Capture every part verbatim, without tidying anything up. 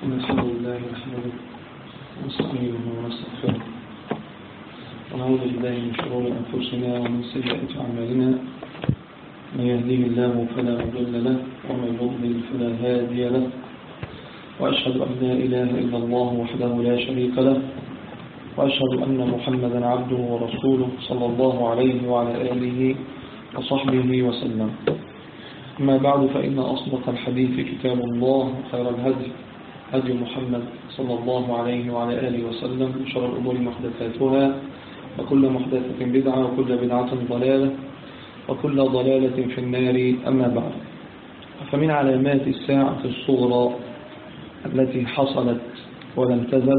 الحمد لله نحمده ونستعينه ونستغفره ونعوذ بالله من شرور أنفسنا ومن سيئات أعمالنا. من يهديه الله فلا مضل له ومن يضلل فلا هادي له، وأشهد أن لا إله إلا الله وحده لا شريك له، وأشهد أن محمدا عبده ورسوله صلى الله عليه وعلى آله وصحبه وسلم. أما بعد، فإن أصدق الحديث كتاب الله، وخير الهدي هدي محمد صلى الله عليه وعلى آله وسلم، وشر الأمور محدثاتها، وكل محدثة بدعة، وكل بدعة ضلالة، وكل ضلالة في النار. أما بعد، فمن علامات الساعة الصغرى التي حصلت ولم تزل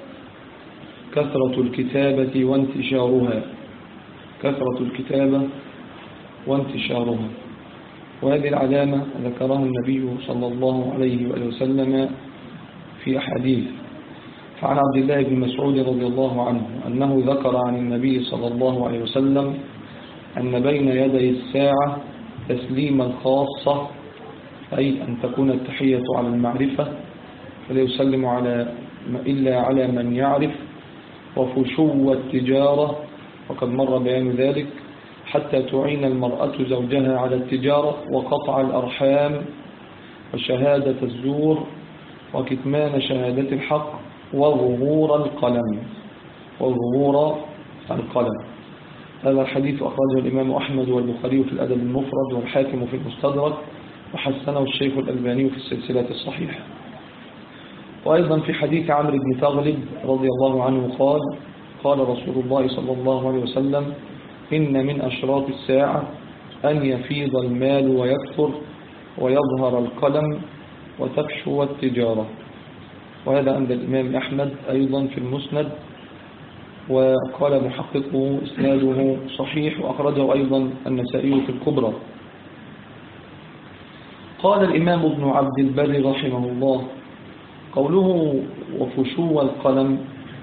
كثرة الكتابة وانتشارها كثرة الكتابة وانتشارها وهذه العلامة ذكرها النبي صلى الله عليه وآله وسلم في أحاديث. فعن عبد الله بن مسعود رضي الله عنه أنه ذكر عن النبي صلى الله عليه وسلم أن بين يدي الساعة تسليما خاصة، أي أن تكون التحية على المعرفة فلا يسلم على إلا على من يعرف، وفشو التجارة، وقد مر بيان ذلك، حتى تعين المرأة زوجها على التجارة، وقطع الأرحام، وشهادة الزور، وكتمان شهادة الحق، وظهور القلم وظهور القلم هذا الحديث أخرجه الإمام أحمد والبخاري في الأدب المفرد، والحاكم في المستدرك، وحسنه الشيخ الألباني في السلسلة الصحيحة. وأيضا في حديث عمرو بن تغلب رضي الله عنه قال قال رسول الله صلى الله عليه وسلم: إن من أشراط الساعة أن يفيض المال ويكثر، ويظهر القلم، وتفشو التجارة. وهذا عند الإمام أحمد أيضا في المسند، وقال محققه إسناده صحيح، وأخرجه أيضا النسائي في الكبرى. قال الإمام ابن عبد البر رحمه الله: قوله وفشو القلم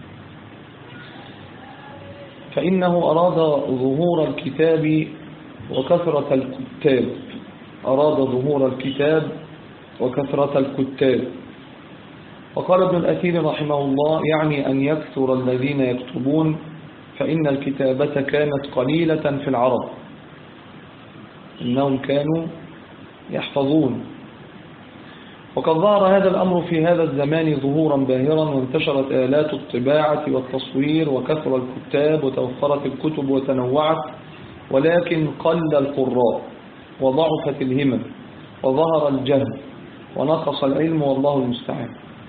فإنه أراد ظهور الكتاب وكثرة الكتاب أراد ظهور الكتاب وكثرة الكتاب وقال ابن الأثير رحمه الله: يعني أن يكثر الذين يكتبون، فإن الكتابة كانت قليلة في العرب، إنهم كانوا يحفظون. وقد ظهر هذا الأمر في هذا الزمان ظهورا باهرا، وانتشرت آلات الطباعة والتصوير، وكثر الكتاب، وتوفرت الكتب وتنوعت، ولكن قل القراء، وضعفت الهمم، وظهر الجهل، ونقص العلم، والله المستعان.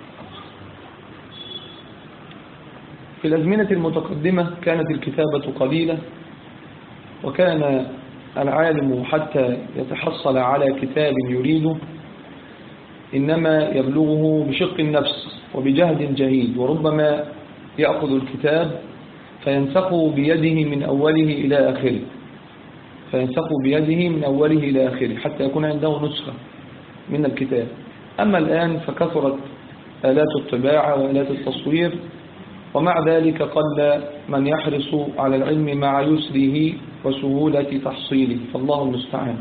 في الأزمنة المتقدمة كانت الكتابة قليلة، وكان العالم حتى يتحصل على كتاب يريده إنما يبلغه بشق النفس وبجهد جهيد، وربما يأخذ الكتاب فينسخه بيده من أوله إلى آخره فينسخه بيده من أوله إلى آخره حتى يكون عنده نسخة من الكتاب. أما الآن فكثرت آلات الطباعة وآلات التصوير، ومع ذلك قل من يحرص على العلم مع يسره وسهولة تحصيله، فالله المستعان.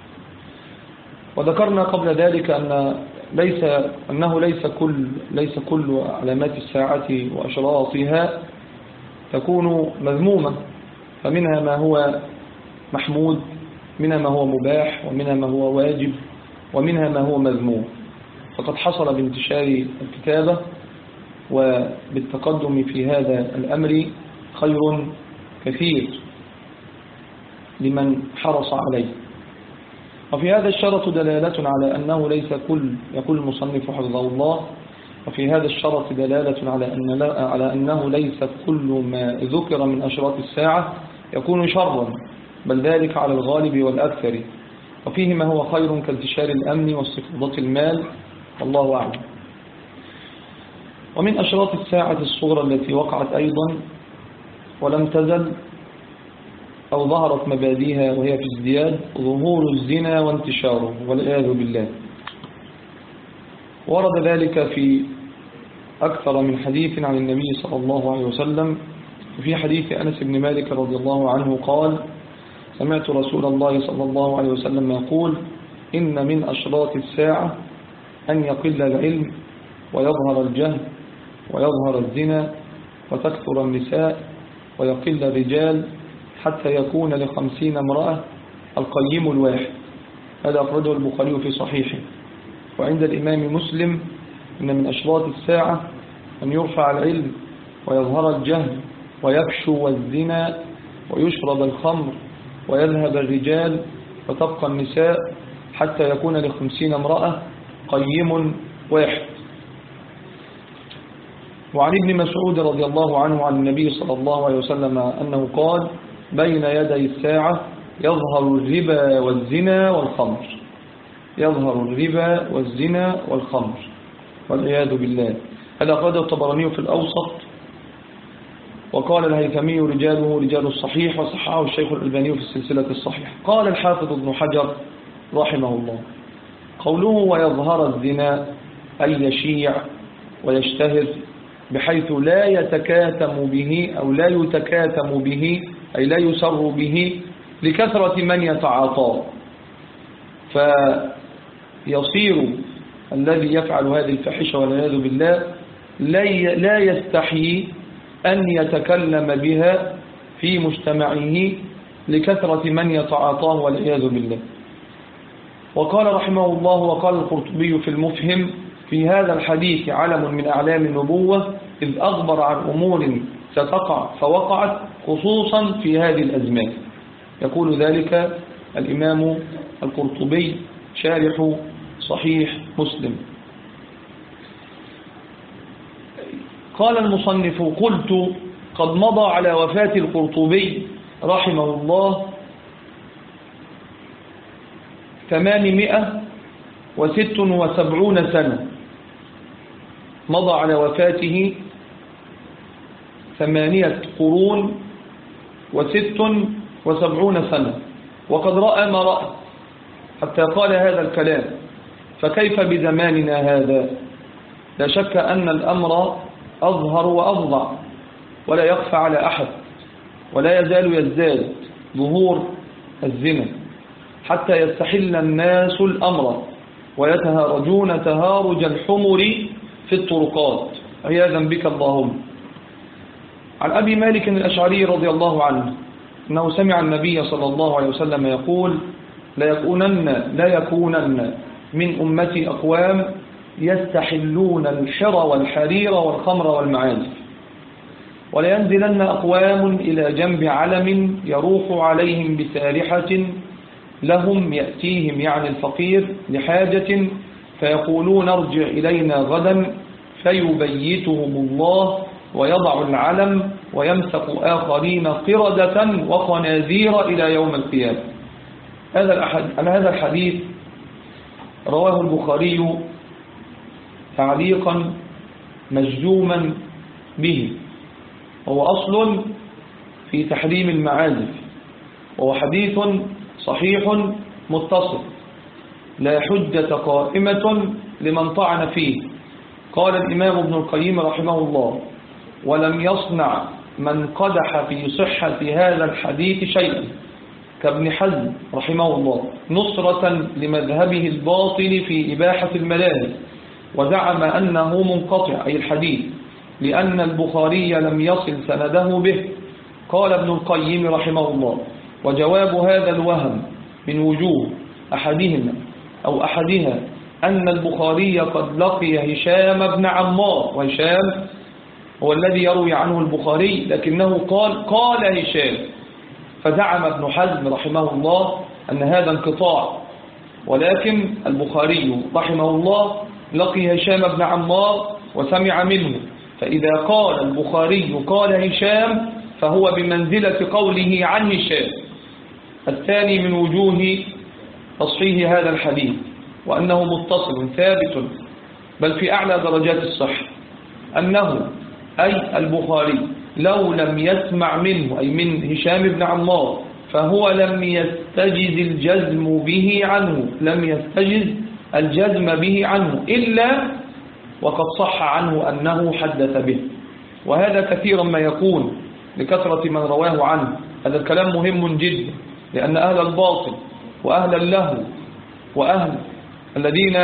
وذكرنا قبل ذلك أن ليس أنه ليس كل ليس كل علامات الساعة وأشراطها تكون مذمومة، فمنها ما هو محمود، منها ما هو مباح، ومنها ما هو واجب، ومنها ما هو مذموم. فقد حصل بانتشار الكتابة وبالتقدم في هذا الأمر خير كثير لمن حرص عليه. وفي هذا الشرط دلالة على أنه ليس كل يقول المصنف حفظه الله وفي هذا الشرط دلالة على أن على أنه ليس كل ما ذكر من أشراط الساعة يكون شرا، بل ذلك على الغالب والأكثر، وفيه ما هو خير كانتشار الأمن واستفاضة المال، والله أعلم. ومن أشراط الساعة الصغرى التي وقعت أيضا ولم تزل أو ظهرت مبادئها وهي في ازدياد ظهور الزنا وانتشاره، والعياذ بالله. ورد ذلك في أكثر من حديث عن النبي صلى الله عليه وسلم. وفي حديث أنس بن مالك رضي الله عنه قال: سمعت رسول الله صلى الله عليه وسلم يقول: إن من أشراط الساعة أن يقل العلم ويظهر الجهل ويظهر الزنا وتكثر النساء ويقل الرجال حتى يكون لخمسين امرأة القيم الواحد. هذا أخرجه البخاري في صحيحه. وعند الإمام مسلم إن من أشراط الساعة أن يرفع العلم ويظهر الجهل ويفشو الزنا ويشرب الخمر ويذهب الرجال وتبقى النساء حتى يكون لخمسين امرأة قيم واحد. وعن ابن مسعود رضي الله عنه عن النبي صلى الله عليه وسلم أنه قال بين يدي الساعة يظهر الربا والزنا والخمر. يظهر الربا والزنا والخمر والعياذ بالله. هذا أخرجه الطبراني في الأوسط، وقال الهيثمي رجاله رجال الصحيح، وصححه الشيخ الألباني في السلسلة الصحيحة. قال الحافظ ابن حجر رحمه الله قوله ويظهر الزنا أي يشيع ويشتهر بحيث لا يتكاتم به أو لا يتكاتم به أي لا يسر به لكثرة من يتعاطاه، فيصير الذي يفعل هذه الفاحشة والعياذ بالله لا يستحيي أن يتكلم بها في مجتمعه لكثرة من يتعاطاه والعياذ بالله. وقال رحمه الله وقال القرطبي في المفهم في هذا الحديث علم من أعلام النبوة إذ أخبر عن أمور ستقع فوقعت خصوصا في هذه الأزمان. يقول ذلك الإمام القرطبي شارح صحيح مسلم. قال المصنف قلت قد مضى على وفاة القرطبي رحمه الله ثمانمائة وست وسبعون سنة. مضى على وفاته ثمانية قرون وست وسبعون سنة، وقد رأى ما رأى حتى قال هذا الكلام، فكيف بزماننا هذا؟ لا شك أن الأمر أظهر وأفظع ولا يخفى على أحد، ولا يزال يزداد ظهور الزنا حتى يستحل الناس الأمر ويتهارجون تهارج الحمر في الطرقات عياذا بك اللهم. عن أبي مالك الأشعري رضي الله عنه أنه سمع النبي صلى الله عليه وسلم يقول لا يكونن, لا يكونن من أمتي أقوام يستحلون الحر والحرير والخمر والمعازف، ولا ينزلن أقوام إلى جنب علم يروح عليهم بسارحة لهم يأتيهم يعني الفقير لحاجة فيقولون ارجع إلينا غدا فيبيتهم الله ويضع العلم ويمسك آخرين قردة وخنازير إلى يوم القيامة. هذا الحديث رواه البخاري تعليقا مجزوما به، هو أصل في تحريم المعازف، وهو حديث صحيح متصل لا حجة قائمة لمن طعن فيه. قال الإمام ابن القيم رحمه الله ولم يصنع من قدح في صحة هذا الحديث شيئا كابن حزم رحمه الله نصرة لمذهبه الباطل في إباحة الملاهي، وزعم أنه منقطع أي الحديث لأن البخاري لم يصل سنده به. قال ابن القيم رحمه الله وجواب هذا الوهم من وجوه أحدهما أو أحدها أن البخاري قد لقي هشام بن عمار، وهشام هو الذي يروي عنه البخاري لكنه قال قال هشام، فزعم ابن حزم رحمه الله أن هذا انقطاع، ولكن البخاري رحمه الله لقي هشام بن عمار وسمع منه، فإذا قال البخاري قال هشام فهو بمنزلة قوله عن هشام. الثاني من وجوه تصحيح هذا الحديث وأنه متصل ثابت بل في أعلى درجات الصحة أنه أي البخاري لو لم يسمع منه أي من هشام بن عمار فهو لم يستجز الجزم به عنه لم يستجز الجزم به عنه إلا وقد صح عنه أنه حدث به. وهذا كثيرا ما يكون لكثرة من رواه عنه. هذا الكلام مهم جدا، لأن أهل الباطل وأهل اللهو وأهل الذين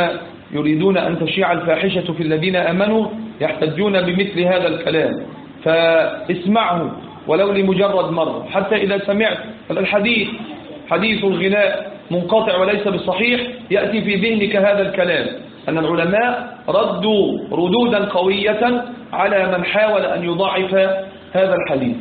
يريدون أن تشيع الفاحشة في الذين آمنوا يحتجون بمثل هذا الكلام، فاسمعه ولو لمجرد مرة، حتى إذا سمعت الحديث حديث الغناء منقطع وليس بصحيح يأتي في ذهنك هذا الكلام، أن العلماء ردوا ردودا قوية على من حاول أن يضاعف هذا الحديث.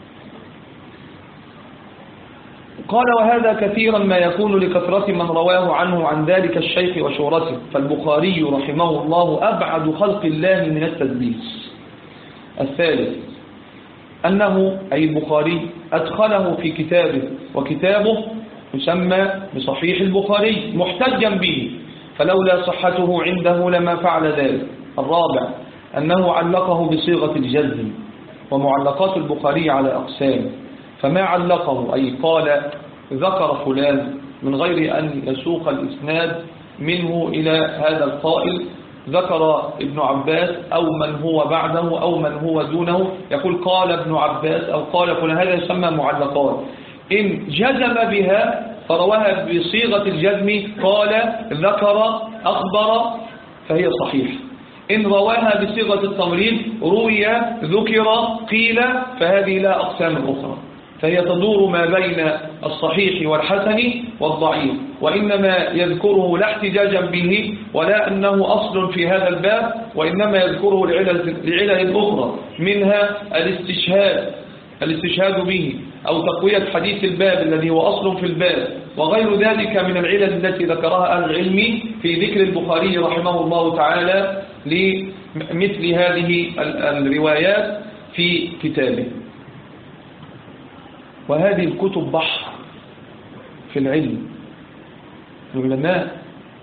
قال: وهذا كثيرا ما يكون لكثرة من رواه عنه عن ذلك الشيخ وشهرته، فالبخاري رحمه الله أبعد خلق الله من التدليس. الثالث أنه أي البخاري أدخله في كتابه، وكتابه يسمى بصحيح البخاري محتجا به، فلولا صحته عنده لما فعل ذلك. الرابع أنه علقه بصيغة الجزم، ومعلقات البخاري على أقسام، فما علقه أي قال ذكر فلان من غير أن يسوق الإسناد منه إلى هذا القائل، ذكر ابن عباس أو من هو بعده أو من هو دونه، يقول قال ابن عباس أو قال فلان، هذا يسمى معلقات. إن جزم بها فرواها بصيغة الجزم، قال ذكر أخبر، فهي صحيح. إن رواها بصيغة التمريض روي ذكر قيل، فهذه لا أقسام أخرى، فهي تدور ما بين الصحيح والحسن والضعيف، وإنما يذكره لا احتجاجا به ولا أنه أصل في هذا الباب، وإنما يذكره لعلل أخرى، منها الاستشهاد الاستشهاد به أو تقوية حديث الباب الذي هو أصل في الباب، وغير ذلك من العلل التي ذكرها أهل العلم في ذكر البخاري رحمه الله تعالى لمثل هذه الروايات في كتابه. وهذه الكتب بحر في العلم، العلماء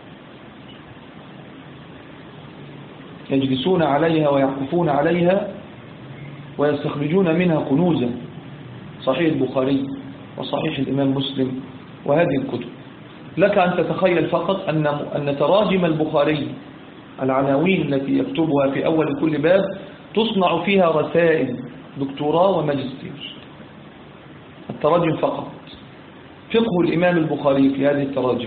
يجلسون عليها ويعكفون عليها ويستخرجون منها كنوزا، صحيح البخاري وصحيح الإمام مسلم وهذه الكتب. لك أن تتخيل فقط أن أن تراجم البخاري العناوين التي يكتبها في أول كل باب تصنع فيها رسائل دكتوراه وماجستير، التراجم فقط، فقه الإمام البخاري في هذه التراجم،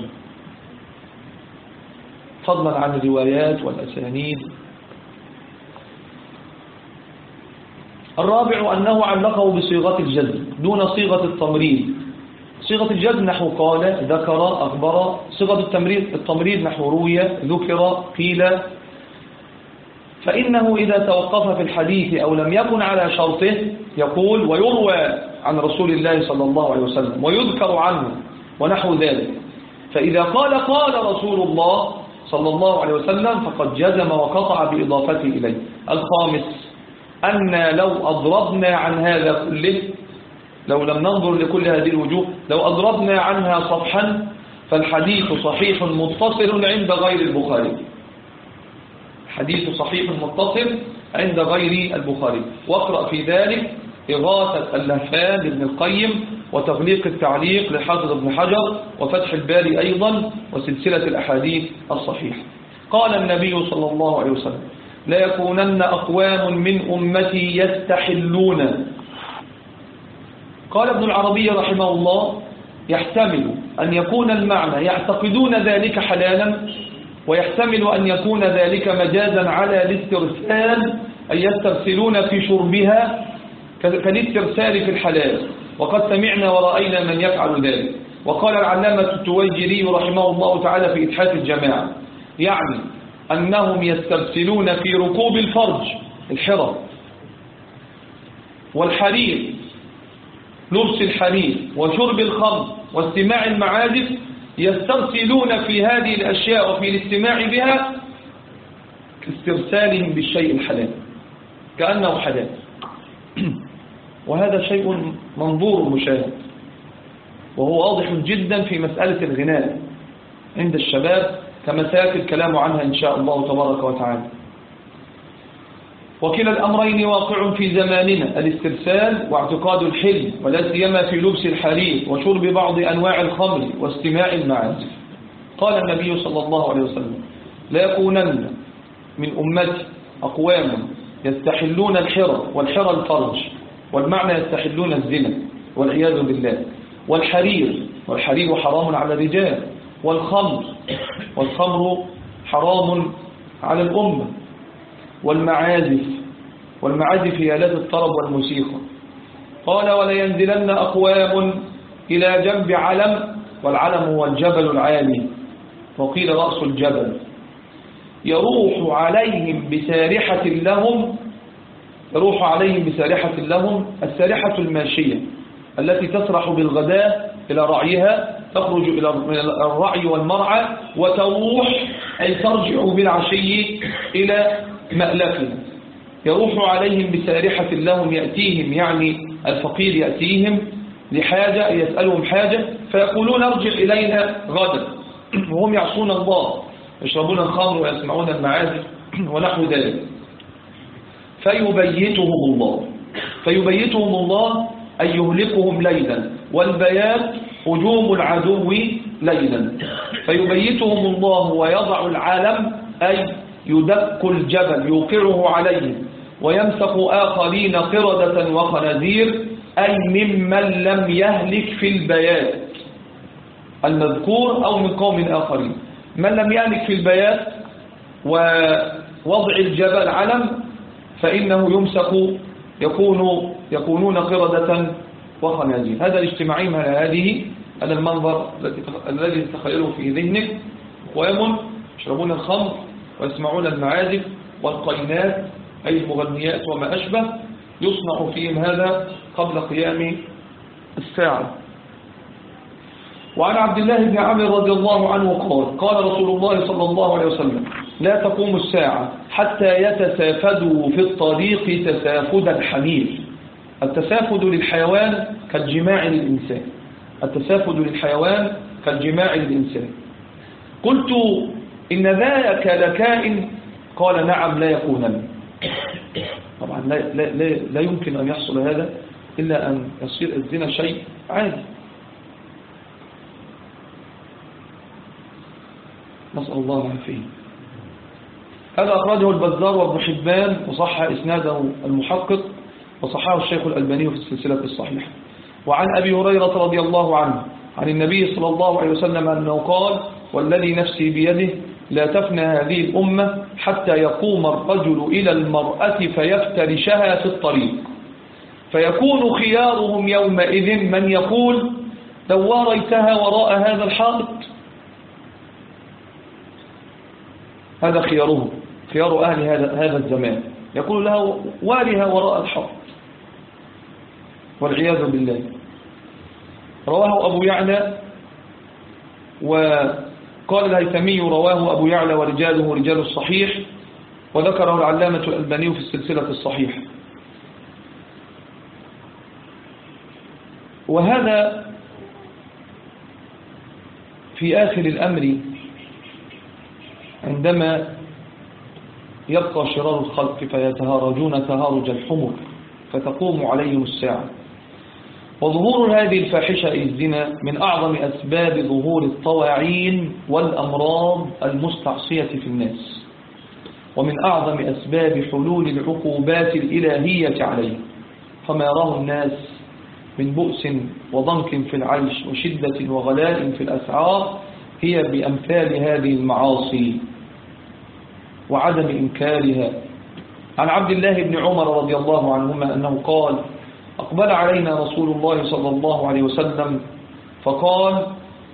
فضلا عن الروايات والأسانيد. الرابع أنه علقه بصيغة الجزم دون صيغة التمريض. صيغة الجزم نحو قال ذكر أخبر، صيغة التمريض التمريض نحو روي ذكر قيل. فإنه إذا توقف في الحديث أو لم يكن على شرطه يقول ويروى عن رسول الله صلى الله عليه وسلم ويذكر عنه ونحو ذلك، فإذا قال قال رسول الله صلى الله عليه وسلم فقد جزم وقطع بإضافته إليه. الخامس أن لو أضربنا عن هذا كله، لو لم ننظر لكل هذه الوجوه، لو أضربنا عنها صفحا فالحديث صحيح متصل عند غير البخاري، حديث صحيح متصل عند غير البخاري. واقرأ في ذلك إغاثة اللهفان لابن القيم، وتغليق التعليق لحافظ ابن حجر، وفتح الباري أيضا، وسلسلة الأحاديث الصحيحة. قال النبي صلى الله عليه وسلم لا يكونن أقوام من أمتي يستحلون. قال ابن العربي رحمه الله يحتمل أن يكون المعنى يعتقدون ذلك حلالا، ويحتمل أن يكون ذلك مجازا على الاسترسال، أي يسترسلون في شربها كالاسترسال في الحلال، وقد سمعنا ورأينا من يفعل ذلك. وقال العلامة التويجري رحمه الله تعالى في إتحاف الجماعة يعني أنهم يسترسلون في ركوب الفرج الحرة والحرير، لبس الحرير وشرب الخمر واستماع المعازف، يسترسلون في هذه الأشياء وفي الاستماع بها كاسترسالهم بالشيء الحلال كأنه حلال. وهذا شيء منظور مشاهد، وهو واضح جدا في مسألة الغناء عند الشباب كما سيأتي الكلام عنها إن شاء الله تبارك وتعالى. وكلا الأمرين واقع في زماننا، الاسترسال واعتقاد الحلم، ولا سيما في لبس الحرير وشرب بعض أنواع الخمر واستماع المعازف. قال النبي صلى الله عليه وسلم لا يكونن من أمتي أقوام يستحلون الحرى، والحرى الفرج، والمعنى يستحلون الزنا والعياذ بالله، والحرير، والحرير حرام على الرجال، والخمر، والخمر حرام على الأمة. والمعازف والمعازف هي آلات الطرب والموسيقى. قال ولينزلن أقوام إلى جنب علم، والعلم هو الجبل العالي، وقيل رأس الجبل، يروح عليهم بسارحة لهم يروح عليهم بسارحة لهم السارحة الماشية التي تسرح بالغداء إلى رعيها، تخرج إلى الرعي والمرعى وتروح أي ترجع بالعشي إلى مألفها. يروح عليهم بسارحة لهم، يأتيهم يعني الفقير يأتيهم لحاجة، يسألهم حاجة فيقولون ارجع إلينا غدا، وهم يعصون الله، يشربون الخمر ويسمعون المعازف ونحو ذلك. فيبيتهم الله فيبيتهم الله أي يهلكهم ليلا، والبيات هجوم العدو ليلا. فيبيتهم الله ويضع العلم أي يدك الجبل يوقعه عليهم، ويمسك آخرين قردة وخنازير أي ممن لم يهلك في البيات المذكور أو من قوم آخرين. من لم يهلك في البيات ووضع الجبل علم فإنه يمسك يكون يكونون قردة وخنازير. هذا الاجتماعين على هذه هذا المنظر الذي تتخيله في ذهنك، قوام يشربون الخمر ويسمعون المعازف والقينات أي المغنيات وما أشبه، يصنع فيهم هذا قبل قيام الساعة. وعن عبد الله بن عمرو رضي الله عنه قال قال رسول الله صلى الله عليه وسلم لا تقوم الساعة حتى يتسافدوا في الطريق تسافد الحمير. التسافد للحيوان كالجماع للإنسان التسافد للحيوان كالجماع للإنسان. قلت إن ذاك لكائن؟ قال نعم لا يكونن. طبعا لا, لا, لا, لا يمكن أن يحصل هذا إلا أن يصير الزنا شيء عادي. نسأل الله العافية. هذا أخرجه البزار وابن حبان وصح إسناده المحقق، وصححه الشيخ الألباني في السلسلة الصحيحة. وعن أبي هريرة رضي الله عنه عن النبي صلى الله عليه وسلم أنه قال والذي نفسي بيده لا تفنى هذه الأمة حتى يقوم الرجل إلى المرأة فيفترشها في الطريق، فيكون خيارهم يومئذ من يقول لو واريتها وراء هذا الحائط. هذا خيارهم، خيار أهل هذا هذا الزمان، يقول له وارها وراء الحائط والعياذ بالله. رواه أبو يعلى، وقال الهيثمي رواه أبو يعلى ورجاله رجال الصحيح، وذكره العلامة الألباني في السلسلة الصحيحة. وهذا في آخر الأمر عندما يبقى شرار الخلق فيتهارجون تهارج الحمر فتقوم عليهم الساعة. وظهور هذه الفاحشة أي الزنا من أعظم أسباب ظهور الطواعين والأمراض المستعصية في الناس، ومن أعظم أسباب حلول العقوبات الإلهية عليه، فما يراه الناس من بؤس وضنك في العيش وشدة وغلاء في الأسعار هي بأمثال هذه المعاصي وعدم إنكارها. عن عبد الله بن عمر رضي الله عنهما أنه قال أقبل علينا رسول الله صلى الله عليه وسلم فقال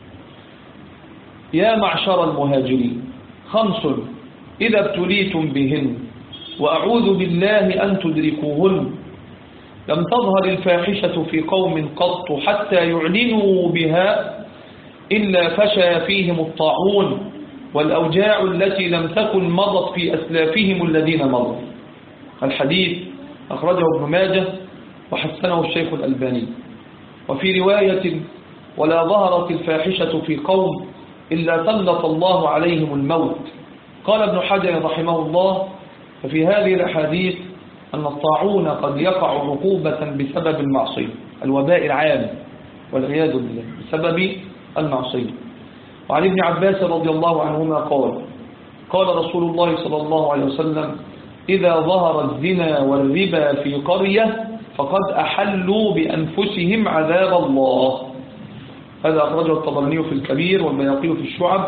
يا معشر المهاجرين خمس إذا ابتليتم بهن وأعوذ بالله أن تدركوهن لم تظهر الفاحشة في قوم قط حتى يعلنوا بها إلا فشى فيهم الطاعون والأوجاع التي لم تكن مضت في أسلافهم الذين مضوا. الحديث أخرجه ابن ماجه وحسنه الشيخ الألباني. وفي رواية ولا ظهرت الفاحشة في قوم إلا سلط الله عليهم الموت. قال ابن حجر رحمه الله ففي هذه الأحاديث أن الطاعون قد يقع عقوبة بسبب المعصية، الوباء العام والعياذ بالله بسبب المعصية. وعن ابن عباس رضي الله عنهما قال قال رسول الله صلى الله عليه وسلم إذا ظهر الزنا والربا في قرية فقد أحلوا بأنفسهم عذاب الله. هذا أخرجه الطبراني في الكبير والبيهقي في الشعب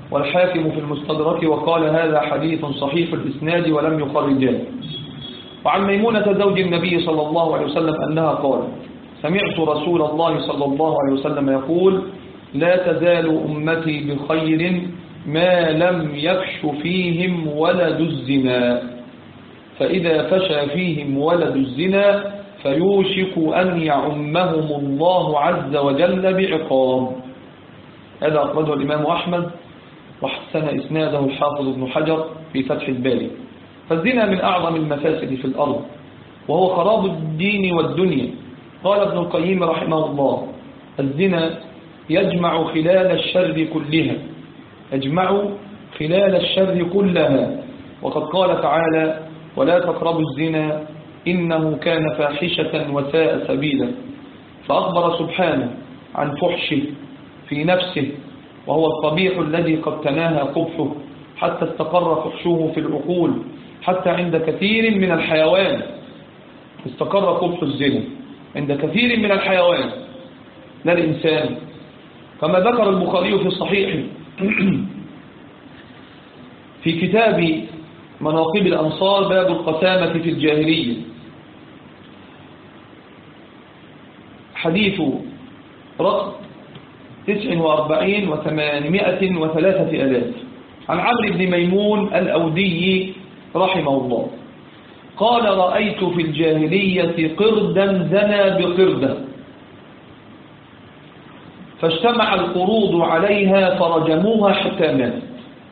والحاكم في المستدرك وقال هذا حديث صحيح الإسناد ولم يخرجاه. وعن ميمونة زوج النبي صلى الله عليه وسلم أنها قال سمعت رسول الله صلى الله عليه وسلم يقول لا تزال أمتي بخير ما لم يفش فيهم ولد الزنا، فإذا فشى فيهم ولد الزنا فيوشك أن يعمهم الله عز وجل بعقاب. هذا أخرجه الإمام أحمد وحسن إسناده الحافظ ابن حجر في فتح الباري. فالزنا من أعظم المفاسد في الأرض وهو خراب الدين والدنيا. قال ابن القيم رحمه الله الزنا يجمع خلال الشر كلها يجمع خلال الشر كلها وقد قال تعالى ولا تقربوا الزنا إنه كان فاحشة وساء سبيلا، فأخبر سبحانه عن فحشه في نفسه وهو القبيح الذي قد تناهى قبحه حتى استقر فحشه في العقول، حتى عند كثير من الحيوان استقر قبح الزنا عند كثير من الحيوان لا الإنسان، كما ذكر البخاري في الصحيح في كتاب مناقب الأنصار باب القسامة في الجاهلية حديث رقم تسع وأربعين وثمانمائة وثلاثة آلاف عن عمرو بن ميمون الأودي رحمه الله قال رأيت في الجاهلية قردا زنى بقردة فاجتمع القرود عليها فرجموها حتى ماتت.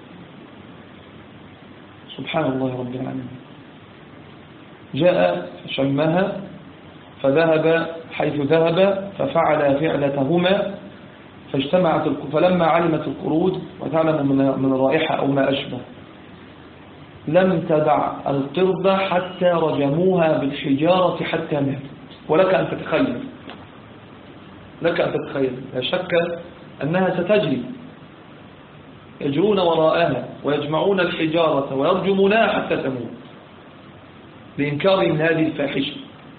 سبحان الله رب العالمين. جاء فشمها فذهب حيث ذهب ففعل فعلتهما فاجتمعت فلما علمت القرود وتعلم من الرائحة أو ما أشبه لم تدع القرد حتى رجموها بالحجارة حتى ماتت. ولك أن تتخيل لك أن تتخيل لا شك أنها ستجري يجرون وراءها ويجمعون الحجارة ويرجمونها حتى تموت لإنكار من هذه الفاحشة.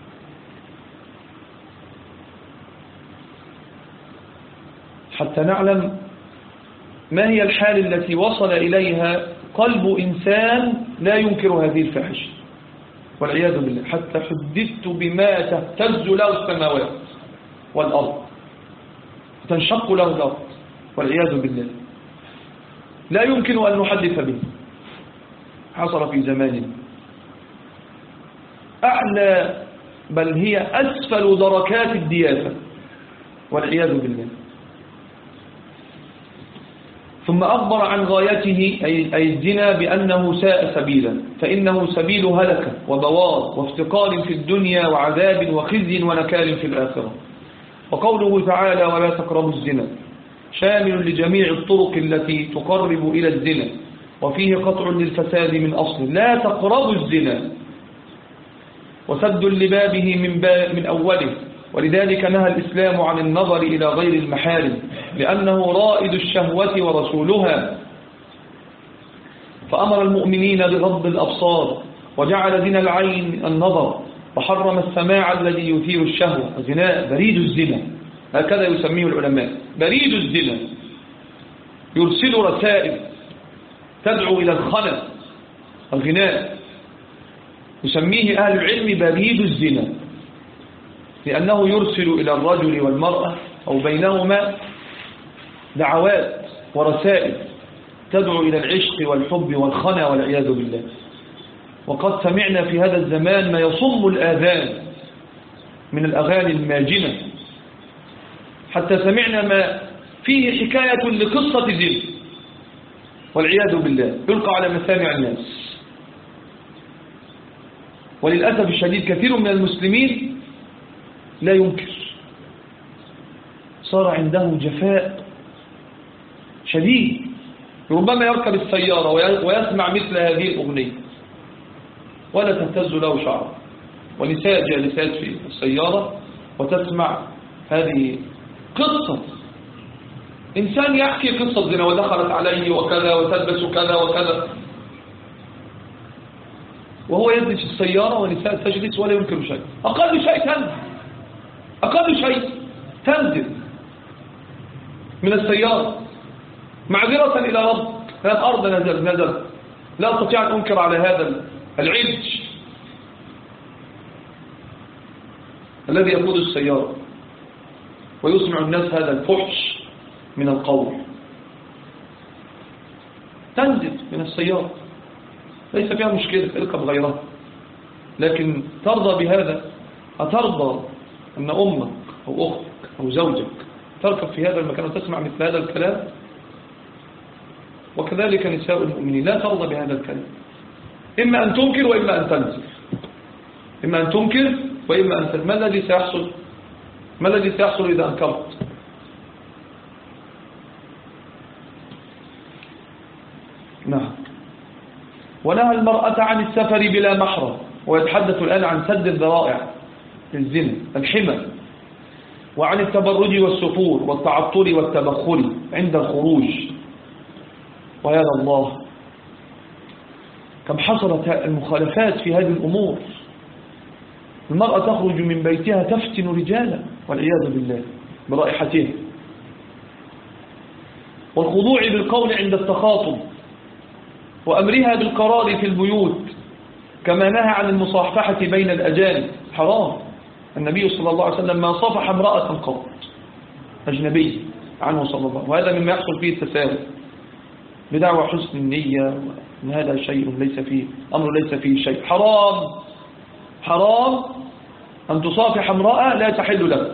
حتى نعلم ما هي الحال التي وصل إليها قلب إنسان لا ينكر هذه الفاحشة والعياذ بالله، حتى حدثت بما تهتز له السماوات والأرض تنشق له الأرض والعياذ بالله، لا يمكن أن نحدث به. حصل في زماننا أعلى بل هي أسفل دركات الدياسة والعياذ بالله. ثم أخبر عن غايته أي الزنا بأنه ساء سبيلا، فإنه سبيل هلكة وبوار وافتقار في الدنيا وعذاب وخزي ونكال في الآخرة. وقوله تعالى ولا تقربوا الزنا شامل لجميع الطرق التي تقرب إلى الزنا، وفيه قطع للفساد من أصل لا تقربوا الزنا وسد لبابه من, باب من أوله. ولذلك نهى الإسلام عن النظر إلى غير المحارم لأنه رائد الشهوة ورسولها، فأمر المؤمنين بغض الأبصار وجعل زنا العين النظر، وحرم السماع الذي يثير الشهوة. زنا بريد الزنا هكذا يسميه العلماء، بريد الزنا يرسل رسائل تدعو إلى الخنا الغناء، يسميه أهل العلم بريد الزنا لأنه يرسل إلى الرجل والمرأة أو بينهما دعوات ورسائل تدعو إلى العشق والحب والخنا والعياذ بالله. وقد سمعنا في هذا الزمان ما يصم الآذان من الأغاني الماجنة، حتى سمعنا ما فيه حكاية لقصة زنا والعياذ بالله يلقى على مسامع الناس. وللأسف الشديد كثير من المسلمين لا ينكر، صار عنده جفاء شديد، ربما يركب السيارة ويسمع مثل هذه الأغنية ولا تهتز له شعر، ونساء جالسات في السيارة وتسمع هذه قصة إنسان يحكي قصة زنا ودخلت عليه وكذا وتلبس كذا وكذا، وهو يجلس في السيارة ونساء تجلس ولا ينكر شيء. أقل شيء تنزل أقل شيء تنزل من السيارة معذرة إلى رب هذا الأرض نزل نزل لا أستطيع أن أنكر على هذا العج الذي يقود السيارة ويسمع الناس هذا الفحش من القول. تنزل من السيارة ليس فيها مشكلة، اركب غيرها، لكن ترضى بهذا؟ أترضى أن أمك أو أختك أو زوجك تركب في هذا المكان وتسمع مثل هذا الكلام؟ وكذلك نساء المؤمنين لا ترضى بهذا الكلام، إما أن تنكر وإما أن تنزل، إما أن تنكر وإما أن تنزل. ما الذي سيحصل؟ ما الذي سيحصل إذا أنكرت؟ نعم. ونهى المرأة عن السفر بلا محرم، ويتحدث الآن عن سد الذرائع للزنا الحمى، وعن التبرج والسفور والتعطر والتبخر عند الخروج. ويا الله كم حصلت المخالفات في هذه الأمور. المرأة تخرج من بيتها تفتن رجالا والعياذ بالله برائحته، والخضوع بالقول عند التخاطب، وأمرها بالقرار في البيوت، كما نهى عن المصافحة بين الأجانب حرام. النبي صلى الله عليه وسلم ما صافح امرأة قط أجنبي عنه صلى الله عليه وسلم، وهذا مما يحصل فيه التساهل بدعوى حسن النية، أن هذا شيء ليس فيه أمر ليس فيه شيء. حرام حرام أن تصافح امرأة لا تحل لك،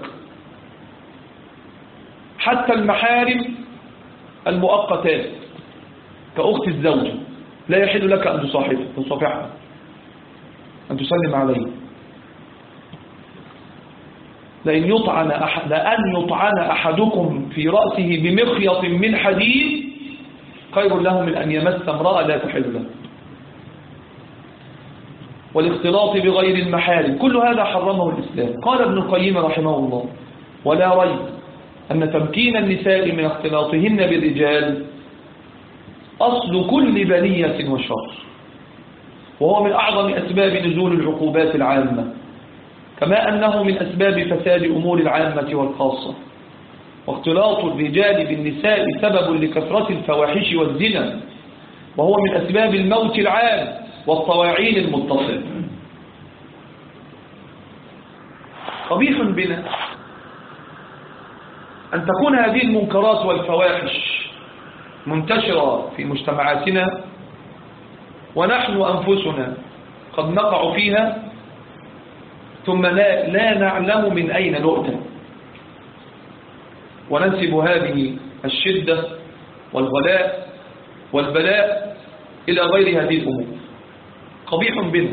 حتى المحارم المؤقتات كأخت الزوج لا يحل لك أن تصافحها، أن تسلم عليه. لأن يطعن أحد لأن يطعن أحدكم في رأسه بمخيط من حديد خير له من أن يمس امرأة لا تحل له. والاختلاط بغير المحارم كل هذا حرمه الإسلام. قال ابن القيم رحمه الله: ولا ريب أن تمكين النساء من اختلاطهن بالرجال أصل كل بلية وشر، وهو من أعظم أسباب نزول العقوبات العامة، كما أنه من أسباب فساد أمور العامة والخاصة. واختلاط الرجال بالنساء سبب لكثرة الفواحش والزنا، وهو من أسباب الموت العام والطواعين المتصل. قبيح بنا أن تكون هذه المنكرات والفواحش منتشرة في مجتمعاتنا، ونحن أنفسنا قد نقع فيها ثم لا, لا نعلم من أين نؤتى، وننسب هذه الشدة والغلاء والبلاء إلى غير هذه الأمور. قبيح بنا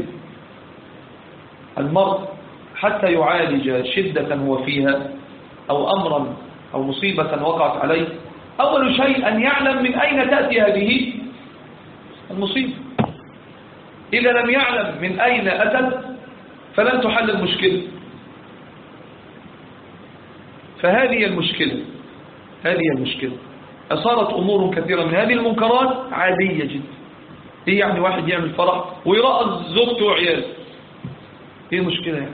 المرء حتى يعالج شدة هو فيها أو أمرا أو مصيبة وقعت عليه، أول شيء أن يعلم من أين تأتي هذه المصيبة. إذا لم يعلم من أين أتت فلن تحل المشكلة. فهذه المشكلة هذه المشكلة أصارت أمور كثيرة من هذه المنكرات عادية جدا. إيه يعني واحد يعمل فرح ويرأس زوجته وعياله؟ إيه المشكلة يعني؟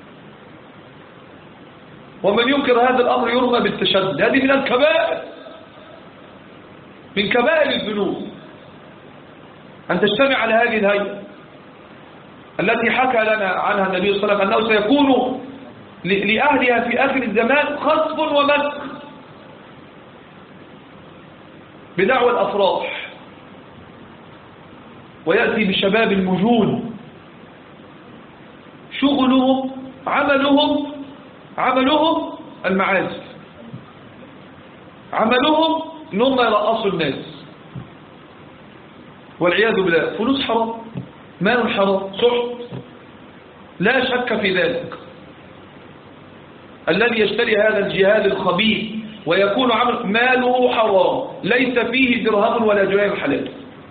ومن ينكر هذا الأمر يرمى بالتشدد. هذه من الكبائر، من كبائر الذنوب أن تجتمع على هذه الهيئة التي حكى لنا عنها النبي صلى الله عليه وسلم أنه سيكون لأهلها في آخر الزمان خصف ومسخ بدعوى الأفراح، ويأتي بشباب المجون شغلهم عملهم عملهم المعازف، عملهم انهم يرقصوا الناس والعياذ بالله. فلوس حرام، مال حرام، سحت، لا شك في ذلك. الذي يشتري هذا الجهاد الخبيث ويكون عمل ماله حرام ليس فيه درهم ولا جنيه حلال،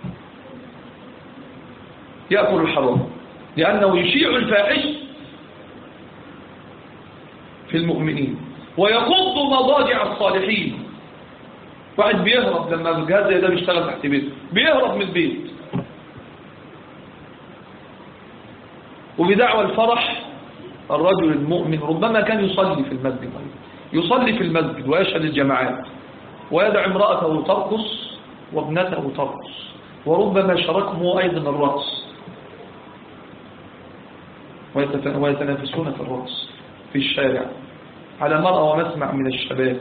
يأكل الحرام لأنه يشيع الفاحش في المؤمنين ويغض مضاجع الصالحين. واحد بيهرب لما الجهاز زي ده بيشتغل تحت بيته، بيهرب من البيت وبدعوى الفرح. الرجل المؤمن ربما كان يصلي في المسجد يصلي في المسجد ويشهد الجماعات ويدع امرأته ترقص وابنته ترقص، وربما شاركهم أيضا الرقص، ويتنافسون في الرقص في الشارع على مرأى ومسمع من الشباب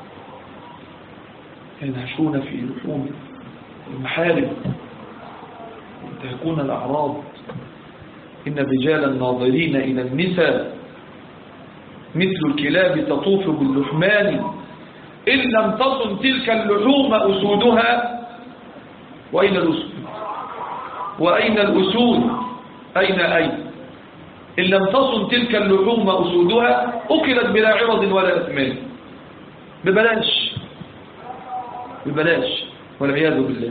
ينهشون في لحوم المحارم وينتهكون الأعراض. إن الرجال الناظرين إلى النساء مثل الكلاب تطوف باللحمان إن لم تصن تلك اللحوم أسودها. وأين الأسود؟ وأين الأسود؟ أين أين؟ إن لم تصن تلك اللحوم أسودها أكلت بلا عوض ولا أثمان، ببلاش ببلاش والعياذ بالله.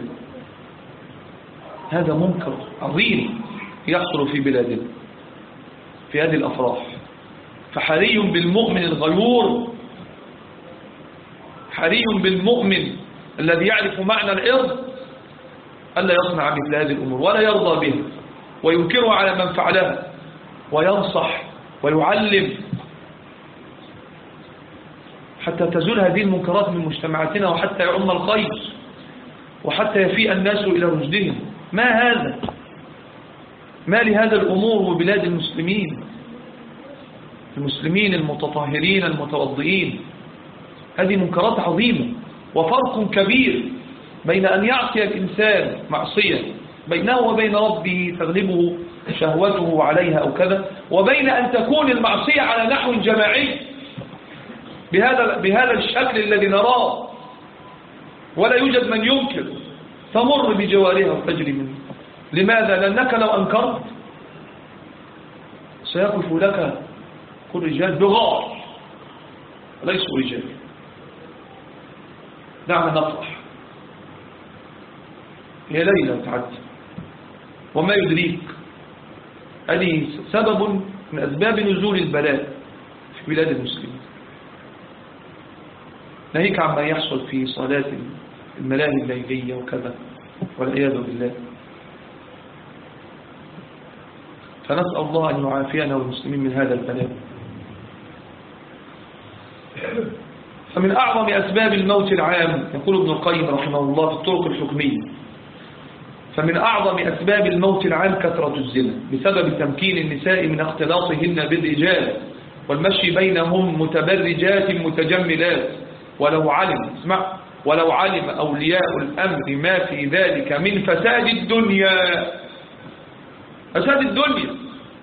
هذا منكر عظيم يحصل في بلادنا في هذه الأفراح. فحري بالمؤمن الغيور، حري بالمؤمن الذي يعرف معنى العرض ألا يصنع مثل هذه الأمور ولا يرضى بها وينكرها على من فعلها، وينصح ويعلم حتى تزول هذه المنكرات من مجتمعاتنا، وحتى يعم الخير، وحتى يفيء الناس إلى رشدهم. ما هذا؟ ما لهذا الأمور وبلاد المسلمين، المسلمين المتطهرين المتوضئين؟ هذه منكرات عظيمة، وفرق كبير بين أن يعصي الإنسان معصية بينه وبين ربه تغلبه شهوته عليها أو كذا، وبين أن تكون المعصية على نحو جماعي بهذا بهذا الشكل الذي نراه ولا يوجد من ينكر، تمر بجوارها وتجري منه. لماذا؟ لأنك لو أنكرت سيقف لك كل رجال بغار ليسوا رجال. دعنا نفرح، هي ليلة تعدي وما يدريك. هذه سبب من أسباب نزول البلاء في بلاد المسلمين، ناهيك عما يحصل في صلاة الملاهي الليلية وكذا والعياذ بالله. فنسأل الله أن يعافينا والمسلمين من هذا البلاء. فمن أعظم أسباب الموت العام، يقول ابن القيم رحمه الله في الطرق الحكمية، فمن أعظم أسباب الموت العام كثرة الزنا بسبب تمكين النساء من اختلاطهن بالرجال والمشي بينهم متبرجات متجملات. ولو علم اسمع ولو علم أولياء الأمر ما في ذلك من فساد الدنيا، فساد الدنيا،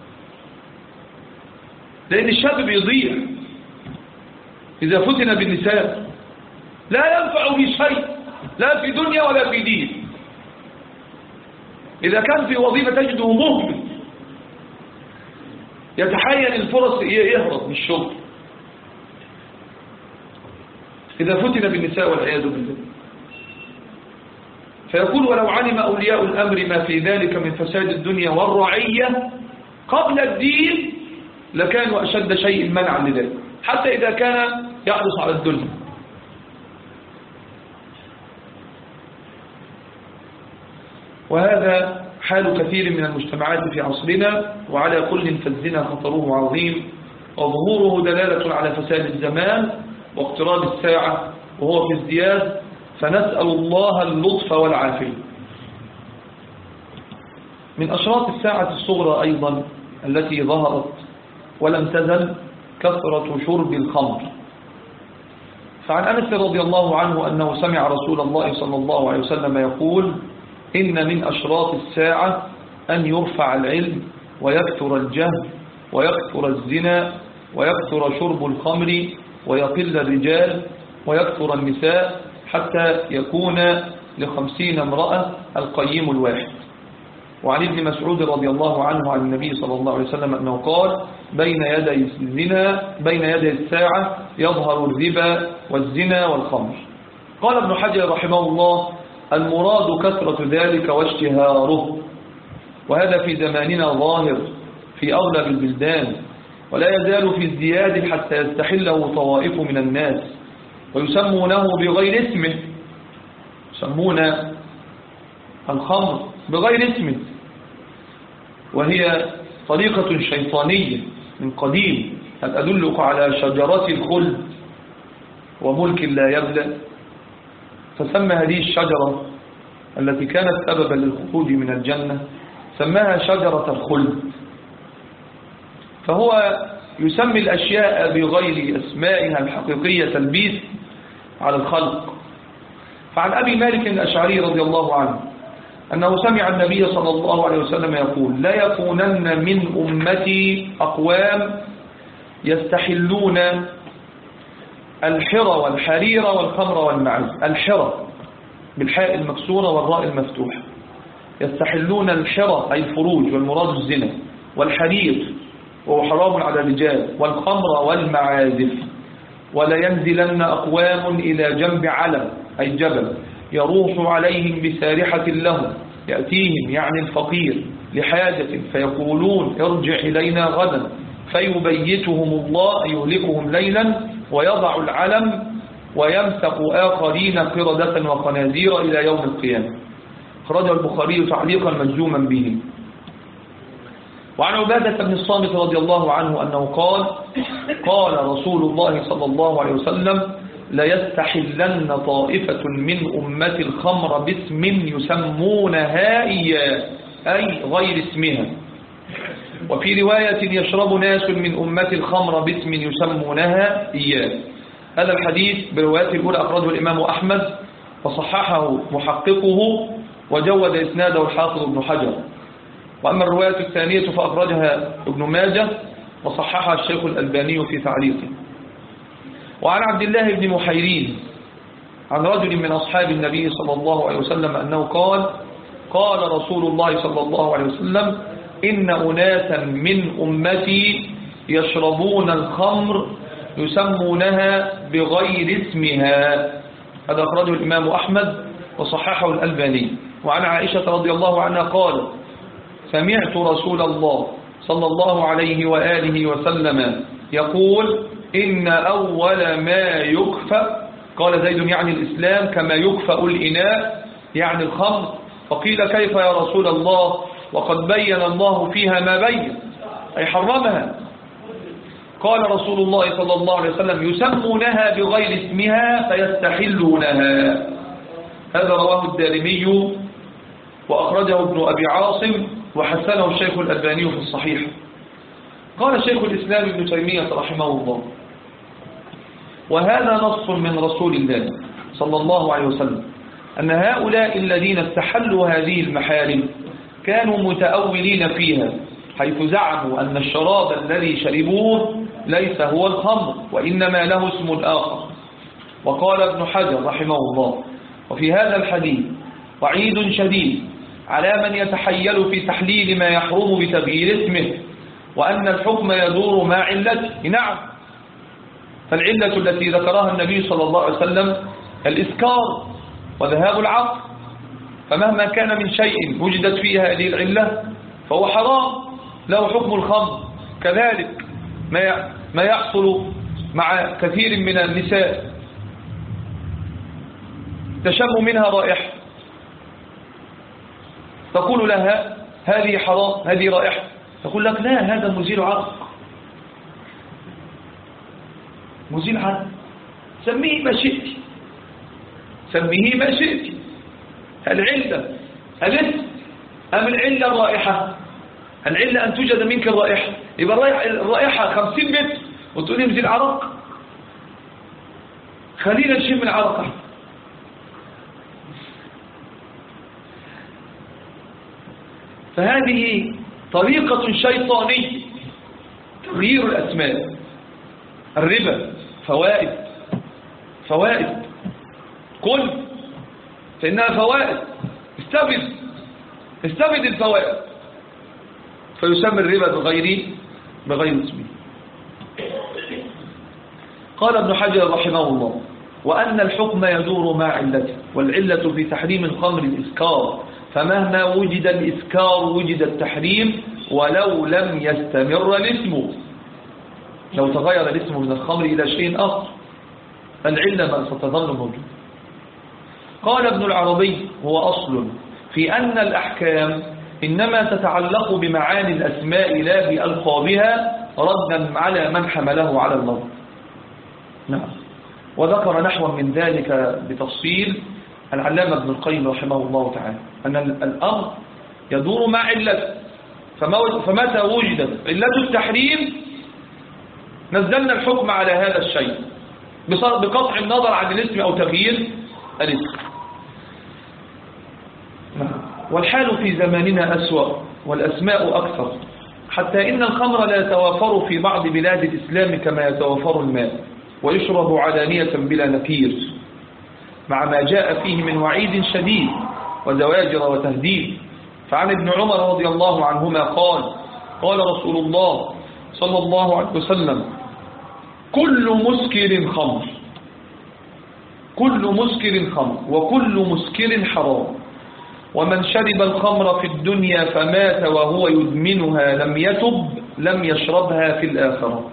لأن الشاب بيضيع إذا فتن بالنساء، لا ينفع به شيء لا في دنيا ولا في دين. إذا كان في وظيفة تجده مهمل يتحين الفرص يهرب من الشغل، إذا فتن بالنساء والعياذ بالله. فيقول ولو علم أولياء الأمر ما في ذلك من فساد الدنيا والرعية قبل الدين لكانوا أشد شيء منعا لذلك، حتى إذا كان يحرص على الدنيا. وهذا حال كثير من المجتمعات في عصرنا، وعلى كل فالزنا خطره عظيم وظهوره دلالة على فساد الزمان واقتراب الساعة وهو في ازدياد، فنسأل الله اللطف والعافية. من أشراط الساعة الصغرى أيضا التي ظهرت ولم تزل كثرة شرب الخمر. فعن أنس رضي الله عنه أنه سمع رسول الله صلى الله عليه وسلم يقول: إن من أشراط الساعة أن يرفع العلم ويكثر الجهل ويكثر الزنا ويكثر شرب الخمر ويقل الرجال ويكثر النساء حتى يكون لخمسين امرأة القيم الواحد. وعن ابن مسعود رضي الله عنه عن النبي صلى الله عليه وسلم أنه قال: بين يدي الزنا بين يدي الساعة يظهر الربا والزنا والخمر. قال ابن حجر رحمه الله: المراد كثرة ذلك واشتهاره، وهذا في زماننا ظاهر في أغلب البلدان، ولا يزال في ازدياد حتى يستحله طوائف من الناس ويسمونه بغير اسمه، يسمون الخمر بغير اسمه، وهي طريقة شيطانية من قديم. هل أدلك على شجرة الخلد وملك لا يبلى؟ فسمى هذه الشجرة التي كانت سببا للخروج من الجنة سماها شجرة الخلد. فهو يسمي الأشياء بغير أسمائها الحقيقية تلبيس على الخلق. فعن أبي مالك الأشعري رضي الله عنه أنه سمع النبي صلى الله عليه وسلم يقول: لا يكونن من أمتي أقوام يستحلون الحرى والحرير والخمر والمعز. الحرى بالحاء المكسورة والراء المفتوحة. يستحلون الحرى أي الفروج والمراد الزنا، والحرير وهو حرام على الرجال، والخمر والمعازف. ولينزلن أقوام إلى جنب علم أي جبل يروح عليهم بسارحة لهم، يأتيهم يعني الفقير لحاجة فيقولون: ارجع إلينا غدا، فيبيتهم الله يهلكهم ليلا ويضع العلم ويمسك آخرين قردة وخنازير إلى يوم القيامة. أخرجه البخاري تعليقا مجزوما به. وعن عبادة بن الصامت رضي الله عنه أنه قال: قال رسول الله صلى الله عليه وسلم: ليستحلن طائفة من أمة الخمر باسم يسمونها إياه أي غير اسمها. وفي رواية: يشرب ناس من أمة الخمر باسم يسمونها إياه. هذا الحديث بروايته الأولى أخرجه الإمام أحمد وصححه محققه وجود إسناده الحافظ ابن حجر. وأما الرواية الثانية فأخرجها ابن ماجه وصححها الشيخ الألباني في تعليقه. وعن عبد الله بن محيرين عن رجل من أصحاب النبي صلى الله عليه وسلم أنه قال: قال رسول الله صلى الله عليه وسلم: إن أناسا من أمتي يشربون الخمر يسمونها بغير اسمها. هذا أخرجه الإمام أحمد وصححه الألباني. وعن عائشة رضي الله عنها قال: سمعت رسول الله صلى الله عليه وآله وسلم يقول: إن أول ما يكفأ، قال زيد يعني الإسلام، كما يكفأ الإناء يعني الخمر. فقيل: كيف يا رسول الله وقد بين الله فيها ما بين أي حرمها؟ قال رسول الله صلى الله عليه وسلم: يسمونها بغير اسمها فيستحلونها. هذا رواه الدارمي وأخرجه ابن أبي عاصم وحسنه الشيخ الألباني في الصحيح. قال شيخ الإسلام ابن تيمية رحمه الله: وهذا نص من رسول الله صلى الله عليه وسلم أن هؤلاء الذين استحلوا هذه المحارم كانوا متأولين فيها، حيث زعموا أن الشراب الذي شربوه ليس هو الخمر وإنما له اسم آخر. وقال ابن حجر رحمه الله: وفي هذا الحديث وعيد شديد على من يتحيل في تحليل ما يحرم بتغيير اسمه، وأن الحكم يدور مع علته. نعم، فالعلة التي ذكرها النبي صلى الله عليه وسلم الإسكار وذهاب العقل، فمهما كان من شيء وجدت فيه هذه العلة فهو حرام له حكم الخمر. كذلك ما يحصل مع كثير من النساء، تشم منها رائحة تقول لها هذه حرام، هذه رائحة، تقول لك لا، هذا مزيل عرق، مزيل عرق، سميه ما شئت، سميه ما شئت. العلة الاسم أم العلة الرائحة؟ العلة أن توجد منك الرائحة، يبقى الرائحة خمسين متر وتقول لي مزيل عرق، خلينا نشم العرق. فهذه طريقة شيطانية تغيير الأسماء. الربا فوائد، فوائد كل فإنها فوائد، استبد استبد الفوائد، فيسمى الربا بغير بغير اسمه. قال ابن حجر رحمه الله: وأن الحكم يدور مع علته، والعلة في تحريم الخمر الإسكار، فمهما وجد الإسكار وجد التحريم ولو لم يستمر الاسم، لو تغير الاسم من الخمر إلى شيء آخر العلة ما ستظل موجودة. قال ابن العربي: هو أصل في أن الأحكام إنما تتعلق بمعاني الأسماء لا بألقابها، ردا على من حمله على اللفظ. نعم. وذكر نحو من ذلك بتفصيل العلامة ابن القيم رحمه الله تعالى أن الأمر يدور مع علته، فمتى وجدت علة التحريم نزلنا الحكم على هذا الشيء بقطع النظر عن الاسم أو تغيير الاسم. والحال في زماننا أسوأ والأسماء أكثر، حتى إن الخمر لا يتوافر في بعض بلاد الإسلام كما يتوافر الماء، ويشرب علانية بلا نكير، مع ما جاء فيه من وعيد شديد وزواجر وتهديد. فعن ابن عمر رضي الله عنهما قال قال رسول الله صلى الله عليه وسلم: كل مسكر خمر، كل مسكر خمر، وكل مسكر حرام، ومن شرب الخمر في الدنيا فمات وهو يدمنها لم يتب لم يشربها في الآخرة.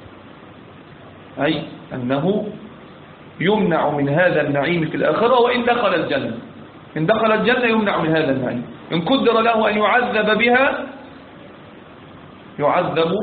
أي أنه يمنع من هذا النعيم في الآخرة وإن دخل الجنة، إن دخل الجنة يمنع من هذا النعيم. إن قدر له أن يعذب بها يعذب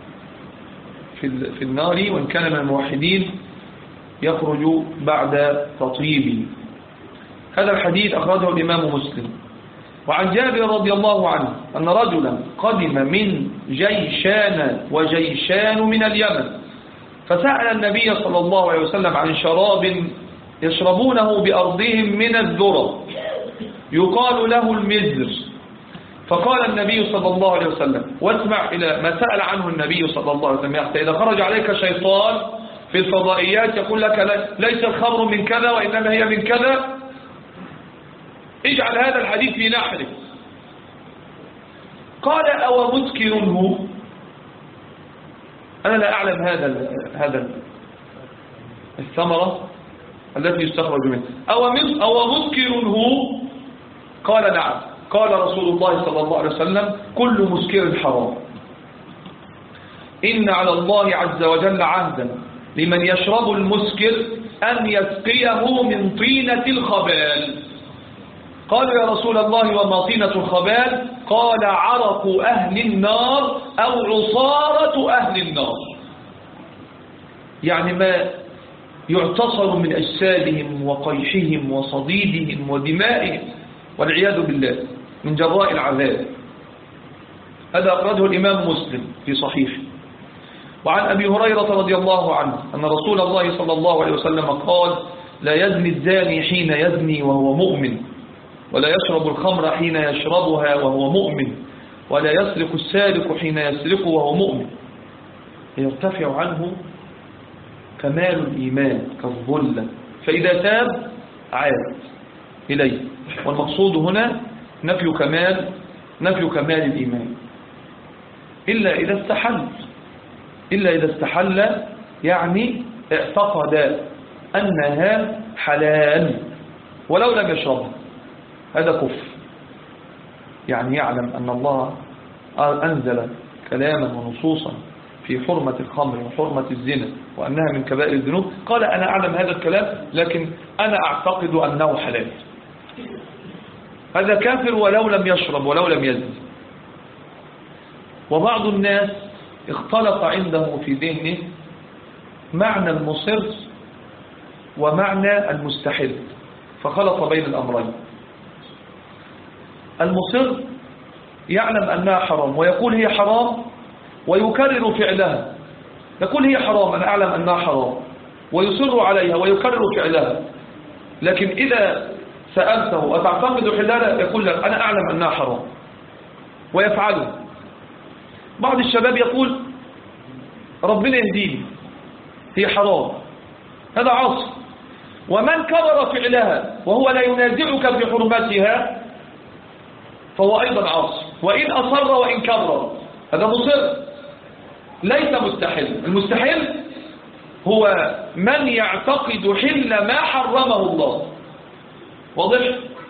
في النار، وإن كان من الموحدين يخرج بعد تطيبه. هذا الحديث أخرجه الإمام مسلم. وعن جابر رضي الله عنه أن رجلا قدم من جيشان وجيشان من اليمن، فسأل النبي صلى الله عليه وسلم عن شراب يشربونه بأرضهم من الذرة يقال له المزر، فقال النبي صلى الله عليه وسلم، واسمع إلى ما سأل عنه النبي صلى الله عليه وسلم، إذا خرج عليك شيطان في الفضائيات يقول لك ليس الخمر من كذا وإنما هي من كذا، اجعل هذا الحديث في نحره. قال: أو مسكر هو؟ أنا لا أعلم هذا هذا الثمرة التي يستخرج منها. أو مسكر هو؟ قال: نعم. قال رسول الله صلى الله عليه وسلم: كل مسكر حرام. إن على الله عز وجل عهدا لمن يشرب المسكر أن يسقيه من طينة الخبال. قالوا: يا رسول الله وما طينة الخبال؟ قال: عرق أهل النار أو عصارة أهل النار، يعني ما يعتصر من أجسادهم وقيحهم وصديدهم ودمائهم والعياذ بالله من جراء العذاب. هذا أخرجه الإمام مسلم في صحيحه. وعن أبي هريرة رضي الله عنه أن رسول الله صلى الله عليه وسلم قال: لا يزني الزاني حين يزني وهو مؤمن، ولا يشرب الخمر حين يشربها وهو مؤمن، ولا يسرق السارق حين يسرق وهو مؤمن. يرتفع عنه كمال الإيمان كالظلة، فإذا تاب عاد إليه. والمقصود هنا نفي كمال نفي كمال الإيمان، إلا إذا استحل إلا إذا استحل يعني اعتقد أنها حلال ولو لم يشربها، هذا كفر. يعني يعلم أن الله أنزل كلاما ونصوصا في حرمة الخمر وحرمة الزنا وأنها من كبائر الذنوب، قال: أنا أعلم هذا الكلام لكن أنا أعتقد أنه حلال. هذا كافر ولو لم يشرب ولو لم يزن. وبعض الناس اختلط عنده في ذهنه معنى المصر ومعنى المستحل، فخلط بين الأمرين. المصر يعلم أنها حرام ويقول هي حرام ويكرر فعلها، يقول هي حرام، أنا أعلم أنها حرام، ويصر عليها ويكرر فعلها. لكن إذا سألته أتعتقد حلالها؟ يقول لك أنا أعلم أنها حرام ويفعله. بعض الشباب يقول ربنا يهديني، هي حرام، هذا عاصي. ومن كرر فعلها وهو لا ينازعك في حرمتها فهو أيضا عاصي، وإن أصر وإن كرر هذا مصر، ليس مستحل. المستحل هو من يعتقد حل ما حرمه الله، واضح؟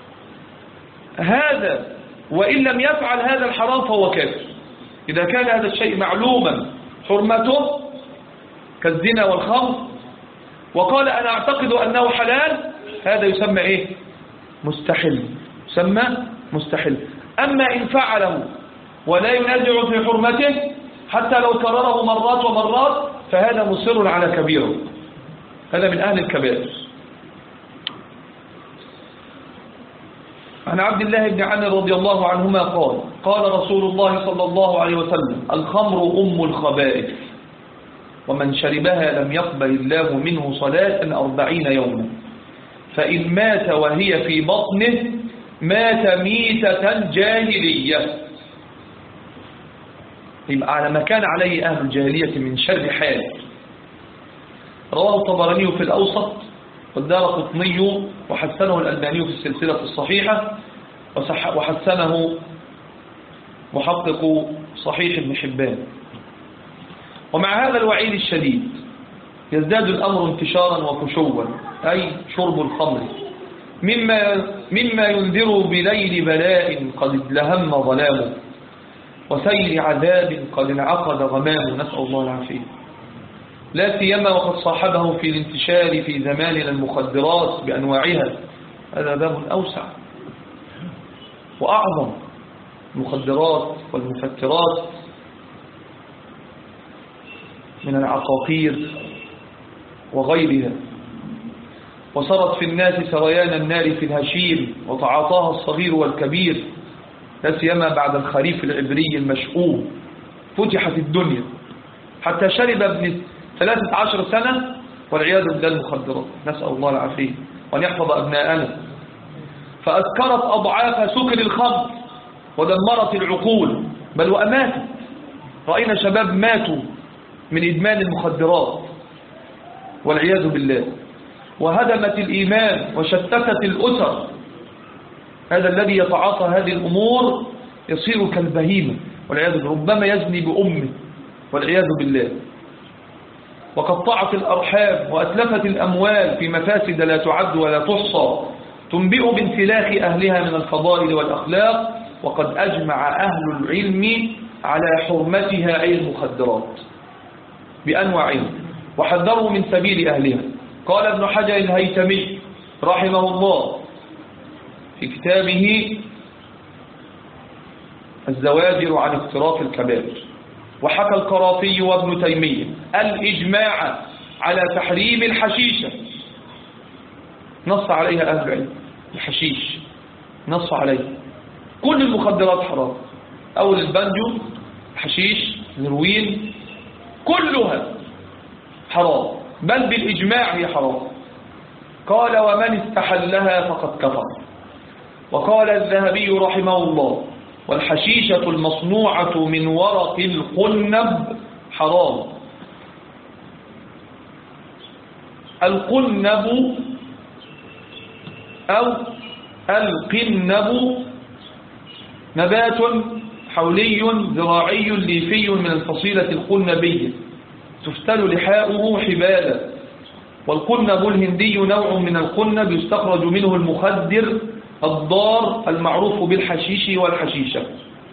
هذا وإن لم يفعل هذا الحرام فهو كافر. إذا كان هذا الشيء معلوما حرمته كالزنا والخمر وقال أنا أعتقد أنه حلال، هذا يسمى إيه؟ مستحل، يسمى مستحل. أما إن فعله ولا ينازع في حرمته حتى لو كرره مرات ومرات فهذا مصر على كبيره، هذا من أهل الكبائر. عن عبد الله بن عمرو رضي الله عنهما قال قال رسول الله صلى الله عليه وسلم الخمر أم الخبائث ومن شربها لم يقبل الله منه صلاة أربعين يوما فإن مات وهي في بطنه مات ميتة جاهلية. يبقى على ما كان عليه أهل الجاهلية من شر حال. رواه الطبراني في الأوسط والدارقطني وحسنه الألباني في السلسلة الصحيحة وحسنه محقق صحيح ابن حبان. ومع هذا الوعيد الشديد يزداد الأمر انتشارا وفشوا أي شرب الخمر مما, مما ينذر بليل بلاء قد ازدهم ظلامه وسير عذاب قد انعقد غمامه، نسأل الله العافية. لا سيما وقد صاحبه في الانتشار في زماننا المخدرات بأنواعها، هذا باب أوسع وأعظم. المخدرات والمفترات من العقاقير وغيرها، وصارت في الناس سريان النار في الهشيم وتعاطاها الصغير والكبير، لا سيما بعد الخريف العبري المشؤوم فتحت الدنيا حتى شرب ابن ثلاثة عشر سنة والعياذ بالله المخدرات، نسأل الله العافية وأن يحفظ أبناءنا. فأذكرت أضعاف سكر الخمر ودمرت العقول بل وأماتت. رأينا شباب ماتوا من إدمان المخدرات والعياذ بالله، وهدمت الإيمان وشتتت الأسر. هذا الذي يتعاطى هذه الأمور يصير كالبهيمة والعياذ بالله، ربما يزني بأمه والعياذ بالله، وقطعت الأرحام وأتلفت الأموال في مفاسد لا تعد ولا تحصى تنبئ بانسلاخ أهلها من الفضائل والأخلاق. وقد أجمع أهل العلم على حرمتها أي المخدرات بأنواعها وحذروا من سبيل أهلها. قال ابن حجر الهيثمي رحمه الله في كتابه الزواجر عن اقتراف الكبائر، وحكى القرافي وابن تيمية الإجماع على تحريم الحشيشة، نص عليها أهل العلم. الحشيش نص عليها، كل المخدرات حرام، أول البنجو الحشيش الهيروين كلها حرام، بل بالإجماع هي حرام. قال ومن استحلها فقد كفر. وقال الذهبي رحمه الله والحشيشة المصنوعة من ورق القنب حرام. القنب أو القنب نبات حولي زراعي ليفي من الفصيلة القنبية تفتل لحاؤه حبالا. والقنب الهندي نوع من القنب يستخرج منه المخدر الضار المعروف بالحشيش والحشيشة.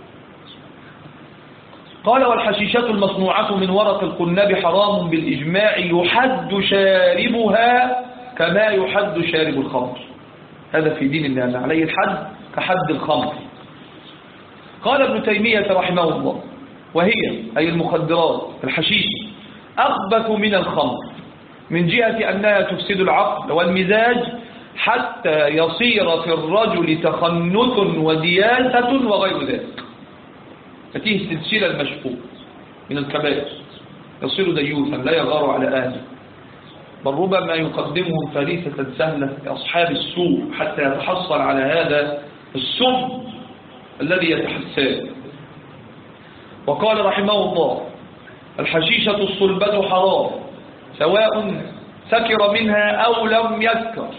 قال والحشيشة المصنوعة من ورق القنب حرام بالإجماع يحد شاربها كما يحد شارب الخمر. هذا في دين الله عليه الحد كحد الخمر. قال ابن تيمية رحمه الله وهي أي المخدرات الحشيشة أخبث من الخمر من جهة أنها تفسد العقل والمزاج حتى يصير في الرجل تخنث ودياسة وغير ذلك. فتيه السلسلة المشفوع من الكبائر، يصير ديوثا لا يغار على أهله، بل ربما يقدمهم فريسة سهلة لأصحاب السوء حتى يتحصل على هذا السم الذي يتحساه. وقال رحمه الله الحشيشة الصلبة حرام سواء سكر منها أو لم يسكر،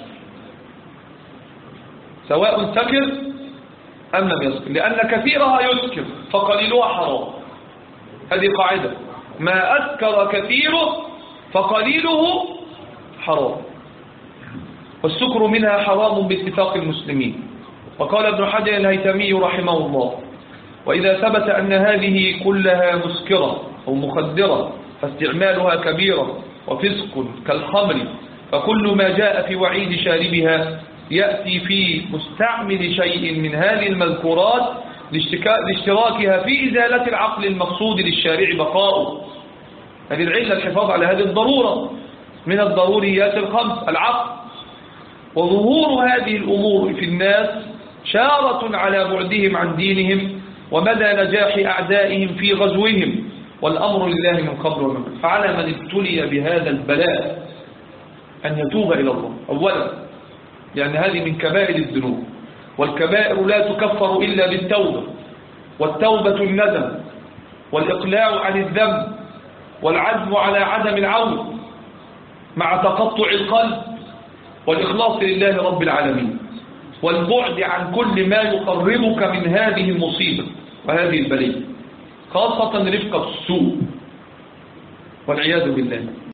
سواء سكر أم لم يسكر، لأن كثيرها يسكر فقليلها حرام. هذه قاعدة، ما أسكر كثيره فقليله حرام. والسكر منها حرام باتفاق المسلمين. وقال ابن حجر الهيثمي رحمه الله وإذا ثبت أن هذه كلها مسكرة أو مخدرة فاستعمالها كبيرة وفسق كالخمر، فكل ما جاء في وعيد شاربها يأتي في مستعمل شيء من هذه المذكورات لاشتراكها في إزالة العقل المقصود للشارع بقاؤه. هذه العلة الحفاظ على هذه الضرورة من الضروريات الخمس العقل. وظهور هذه الأمور في الناس شارة على بعدهم عن دينهم ومدى نجاح أعدائهم في غزوهم، والأمر لله من قبل ومن بعد. فعلى من ابتلي بهذا البلاء أن يتوب إلى الله أولا، لأن هذه من كبائر الذنوب، والكبائر لا تكفر إلا بالتوبة، والتوبة الندم والإقلاع عن الذنب والعزم على عدم العودة مع تقطع القلب والإخلاص لله رب العالمين، والبعد عن كل ما يقربك من هذه المصيبة وهذه البلية، خاصة رفقة السوء والعياذ بالله.